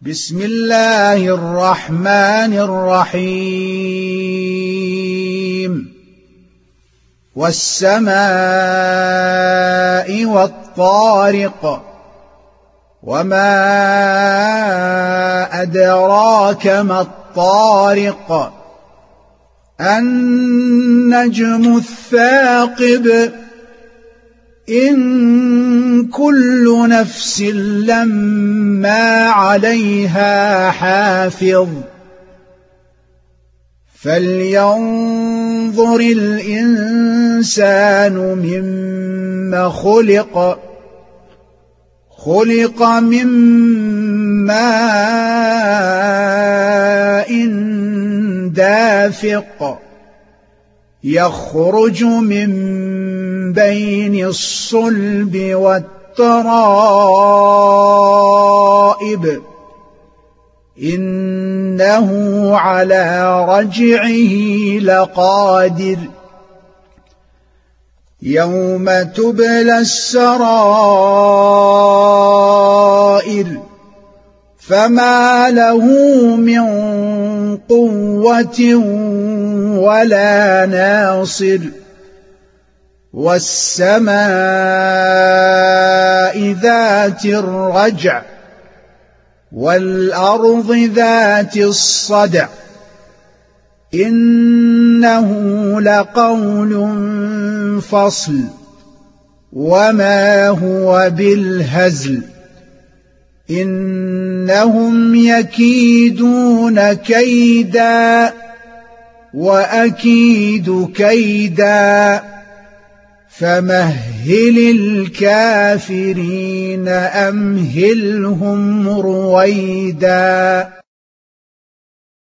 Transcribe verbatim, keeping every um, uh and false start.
بسم الله الرحمن الرحيم والسماء والطارق وما أدراك ما الطارق النجم الثاقب إن كل نفس لما عليها حافظ فلينظر الإنسان مما خلق خلق من ماء دافق يخرج من بين الصلب والترائب إنه على رجعه لقادر يوم تبلى السرائر فما له من قوة ولا ناصر والسماء ذات الرجع والأرض ذات الصدع إنه لقول فصل وما هو بالهزل إنهم يكيدون كيدا وأكيد كيدا فمهل الكافرين أمهلهم رويدا